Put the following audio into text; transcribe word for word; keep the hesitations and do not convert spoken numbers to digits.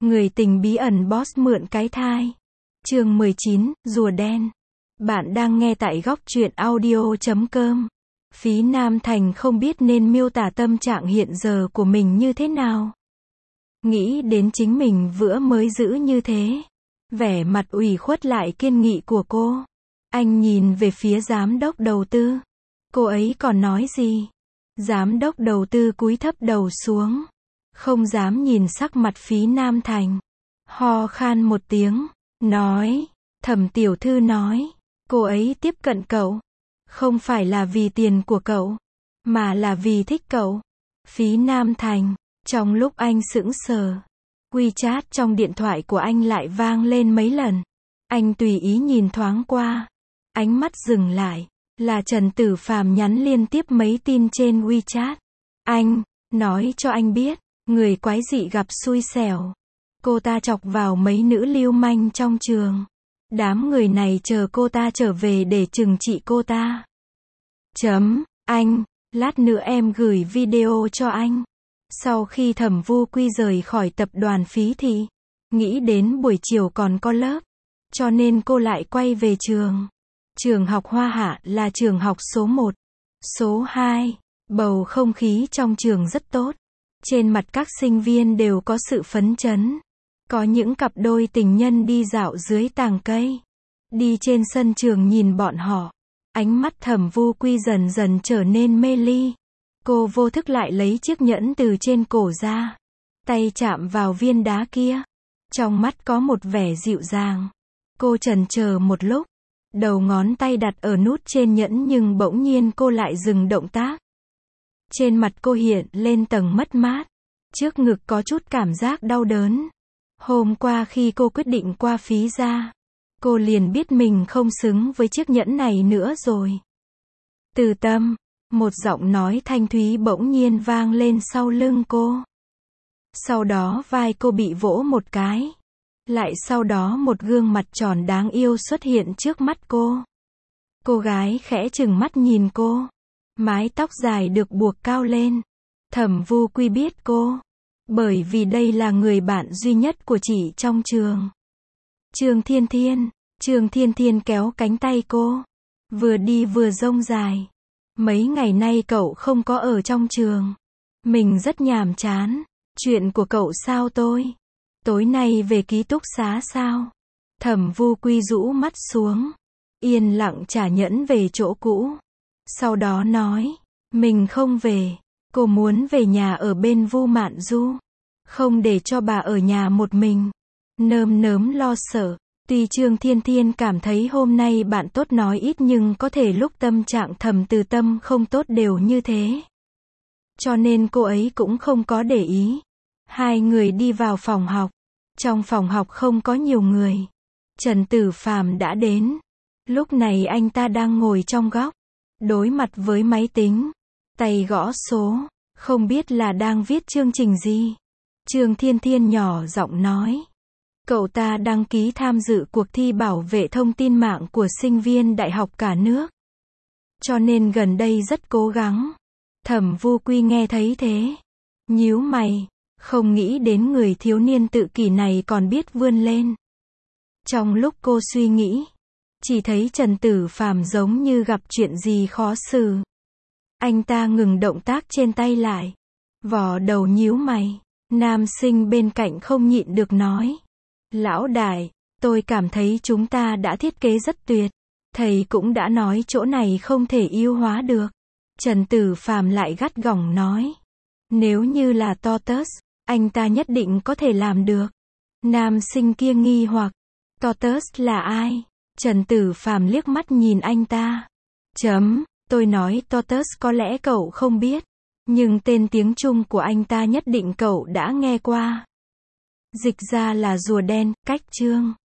Người tình bí ẩn boss mượn cái thai. Chương mười chín, rùa đen. Bạn đang nghe tại góc truyện audio chấm com. Phí Nam Thành không biết nên miêu tả tâm trạng hiện giờ của mình như thế nào. Nghĩ đến chính mình vừa mới giữ như thế. Vẻ mặt ủy khuất lại kiên nghị của cô. Anh nhìn về phía giám đốc đầu tư. Cô ấy còn nói gì? Giám đốc đầu tư cúi thấp đầu xuống. Không dám nhìn sắc mặt Phí Nam Thành. Ho khan một tiếng. Nói. Thẩm tiểu thư nói. Cô ấy tiếp cận cậu. Không phải là vì tiền của cậu. Mà là vì thích cậu. Phí Nam Thành. Trong lúc anh sững sờ. WeChat trong điện thoại của anh lại vang lên mấy lần. Anh tùy ý nhìn thoáng qua. Ánh mắt dừng lại. Là Trần Tử Phàm nhắn liên tiếp mấy tin trên WeChat. Anh. Nói cho anh biết. Người quái dị gặp xui xẻo. Cô ta chọc vào mấy nữ lưu manh trong trường. Đám người này chờ cô ta trở về để trừng trị cô ta. Chấm. Anh. Lát nữa em gửi video cho anh. Sau khi Thẩm Vu Quy rời khỏi tập đoàn Phí thì nghĩ đến buổi chiều còn có lớp. Cho nên cô lại quay về trường. Trường học Hoa Hạ là trường học số một. Số hai. Bầu không khí trong trường rất tốt. Trên mặt các sinh viên đều có sự phấn chấn. Có những cặp đôi tình nhân đi dạo dưới tàng cây. Đi trên sân trường nhìn bọn họ. Ánh mắt Thẩm Vu Quy dần dần trở nên mê ly. Cô vô thức lại lấy chiếc nhẫn từ trên cổ ra. Tay chạm vào viên đá kia. Trong mắt có một vẻ dịu dàng. Cô chần chờ một lúc. Đầu ngón tay đặt ở nút trên nhẫn nhưng bỗng nhiên cô lại dừng động tác. Trên mặt cô hiện lên tầng mất mát. Trước ngực có chút cảm giác đau đớn. Hôm qua khi cô quyết định qua Phí gia, cô liền biết mình không xứng với chiếc nhẫn này nữa rồi. Từ Tâm, một giọng nói thanh thúy bỗng nhiên vang lên sau lưng cô. Sau đó vai cô bị vỗ một cái. Lại sau đó một gương mặt tròn đáng yêu xuất hiện trước mắt cô. Cô gái khẽ trừng mắt nhìn cô. Mái tóc dài được buộc cao lên. Thẩm Vu Quy biết cô. Bởi vì đây là người bạn duy nhất của chị trong trường. Trương Thiên Thiên. Trương Thiên Thiên kéo cánh tay cô. Vừa đi vừa rông dài. Mấy ngày nay cậu không có ở trong trường. Mình rất nhàm chán. Chuyện của cậu sao tôi? Tối nay về ký túc xá sao? Thẩm Vu Quy rũ mắt xuống. Yên lặng trả nhẫn về chỗ cũ. Sau đó nói. Mình không về. Cô muốn về nhà ở bên Vu Mạn Du. Không để cho bà ở nhà một mình. Nơm nớm lo sợ. Tuy Trương Thiên Thiên cảm thấy hôm nay bạn tốt nói ít nhưng có thể lúc tâm trạng Thẩm Từ Tâm không tốt đều như thế. Cho nên cô ấy cũng không có để ý. Hai người đi vào phòng học. Trong phòng học không có nhiều người. Trần Tử Phàm đã đến. Lúc này anh ta đang ngồi trong góc. Đối mặt với máy tính. Tay gõ số. Không biết là đang viết chương trình gì. Trương Thiên Thiên nhỏ giọng nói. Cậu ta đăng ký tham dự cuộc thi bảo vệ thông tin mạng của sinh viên đại học cả nước. Cho nên gần đây rất cố gắng. Thẩm Vu Quy nghe thấy thế. Nhíu mày. Không nghĩ đến người thiếu niên tự kỷ này còn biết vươn lên. Trong lúc cô suy nghĩ. Chỉ thấy Trần Tử Phàm giống như gặp chuyện gì khó xử. Anh ta ngừng động tác trên tay lại. Vò đầu nhíu mày. Nam sinh bên cạnh không nhịn được nói. Lão đại, tôi cảm thấy chúng ta đã thiết kế rất tuyệt. Thầy cũng đã nói chỗ này không thể ưu hóa được. Trần Tử Phàm lại gắt gỏng nói. Nếu như là Totus, anh ta nhất định có thể làm được. Nam sinh kia nghi hoặc. Totus là ai? Trần Tử Phàm liếc mắt nhìn anh ta. Chấm, tôi nói Totus có lẽ cậu không biết. Nhưng tên tiếng Trung của anh ta nhất định cậu đã nghe qua. Dịch ra là rùa đen, cách chương.